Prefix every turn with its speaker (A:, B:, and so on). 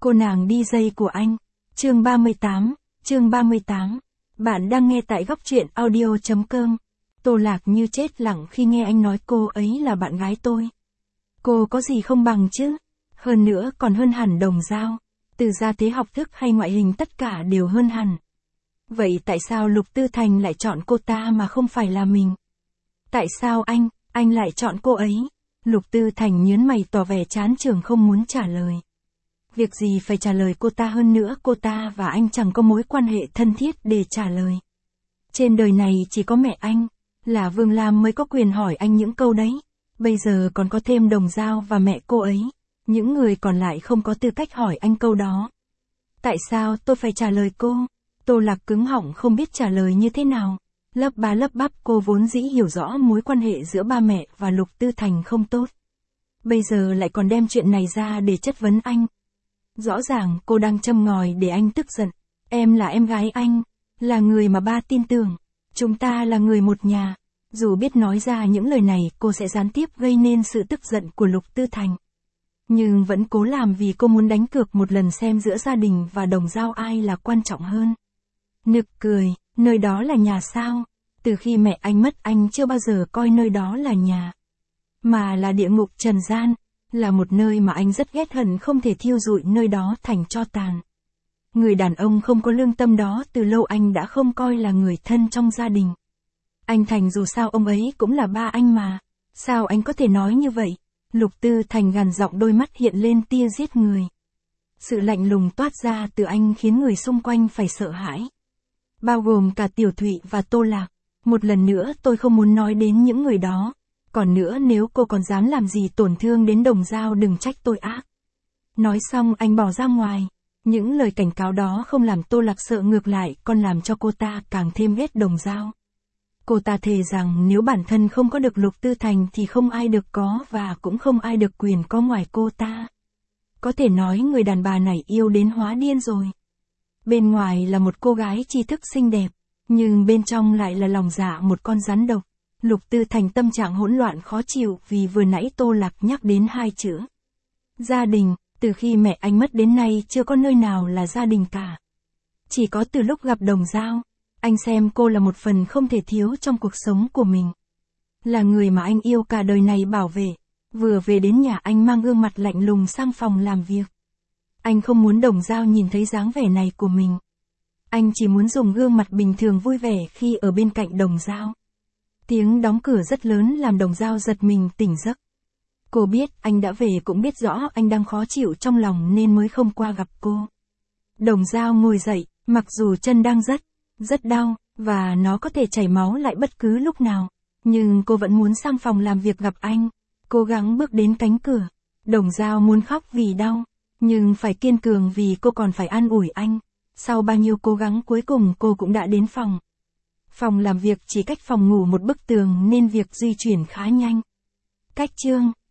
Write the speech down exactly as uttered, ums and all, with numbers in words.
A: Cô nàng đi dây của anh. Chương ba mươi tám, chương ba mươi tám. Bạn đang nghe tại góc truyện audio chấm com. Tô Lạc như chết lặng khi nghe anh nói cô ấy là bạn gái tôi. Cô có gì không bằng chứ? Hơn nữa còn hơn hẳn Đồng Dao. Từ gia thế học thức hay ngoại hình tất cả đều hơn hẳn. Vậy tại sao Lục Tư Thành lại chọn cô ta mà không phải là mình? Tại sao anh, anh lại chọn cô ấy? Lục Tư Thành nhớn mày tỏ vẻ chán chường không muốn trả lời. Việc gì phải trả lời cô ta, hơn nữa cô ta và anh chẳng có mối quan hệ thân thiết để trả lời. Trên đời này chỉ có mẹ anh, là Vương Lam mới có quyền hỏi anh những câu đấy. Bây giờ còn có thêm Đồng Dao và mẹ cô ấy. Những người còn lại không có tư cách hỏi anh câu đó. Tại sao tôi phải trả lời cô? Tô Lạc cứng họng không biết trả lời như thế nào. Lấp ba lấp bắp, cô vốn dĩ hiểu rõ mối quan hệ giữa ba mẹ và Lục Tư Thành không tốt. Bây giờ lại còn đem chuyện này ra để chất vấn anh. Rõ ràng cô đang châm ngòi để anh tức giận. Em là em gái anh, là người mà ba tin tưởng. Chúng ta là người một nhà. Dù biết nói ra những lời này cô sẽ gián tiếp gây nên sự tức giận của Lục Tư Thành. Nhưng vẫn cố làm vì cô muốn đánh cược một lần xem giữa gia đình và Đồng Dao ai là quan trọng hơn. Nực cười, nơi đó là nhà sao? Từ khi mẹ anh mất anh chưa bao giờ coi nơi đó là nhà. Mà là địa ngục trần gian, là một nơi mà anh rất ghét hận không thể thiêu rụi nơi đó thành tro tàn. Người đàn ông không có lương tâm đó từ lâu anh đã không coi là người thân trong gia đình. Anh Thành dù sao ông ấy cũng là ba anh mà. Sao anh có thể nói như vậy? Lục Tư Thành gằn giọng, đôi mắt hiện lên tia giết người. Sự lạnh lùng toát ra từ anh khiến người xung quanh phải sợ hãi. Bao gồm cả Tiểu Thụy và Tô Lạc. Một lần nữa tôi không muốn nói đến những người đó. Còn nữa, nếu cô còn dám làm gì tổn thương đến Đồng Dao đừng trách tôi ác. Nói xong anh bỏ ra ngoài. Những lời cảnh cáo đó không làm Tô Lạc sợ, ngược lại còn làm cho cô ta càng thêm ghét Đồng Dao. Cô ta thề rằng nếu bản thân không có được Lục Tư Thành thì không ai được có và cũng không ai được quyền có ngoài cô ta. Có thể nói người đàn bà này yêu đến hóa điên rồi. Bên ngoài là một cô gái tri thức xinh đẹp, nhưng bên trong lại là lòng dạ một con rắn độc. Lục Tư Thành tâm trạng hỗn loạn khó chịu vì vừa nãy Tô Lạc nhắc đến hai chữ gia đình. Từ khi mẹ anh mất đến nay chưa có nơi nào là gia đình cả. Chỉ có từ lúc gặp Đồng Dao, anh xem cô là một phần không thể thiếu trong cuộc sống của mình. Là người mà anh yêu cả đời này bảo vệ. Vừa về đến nhà anh mang gương mặt lạnh lùng sang phòng làm việc. Anh không muốn Đồng Dao nhìn thấy dáng vẻ này của mình. Anh chỉ muốn dùng gương mặt bình thường vui vẻ khi ở bên cạnh Đồng Dao. Tiếng đóng cửa rất lớn làm Đồng Dao giật mình tỉnh giấc. Cô biết anh đã về, cũng biết rõ anh đang khó chịu trong lòng nên mới không qua gặp cô. Đồng Dao ngồi dậy, mặc dù chân đang rất, rất đau, và nó có thể chảy máu lại bất cứ lúc nào. Nhưng cô vẫn muốn sang phòng làm việc gặp anh. Cố gắng bước đến cánh cửa. Đồng Dao muốn khóc vì đau, nhưng phải kiên cường vì cô còn phải an ủi anh. Sau bao nhiêu cố gắng cuối cùng cô cũng đã đến phòng. Phòng làm việc chỉ cách phòng ngủ một bức tường nên việc di chuyển khá nhanh. Cách chương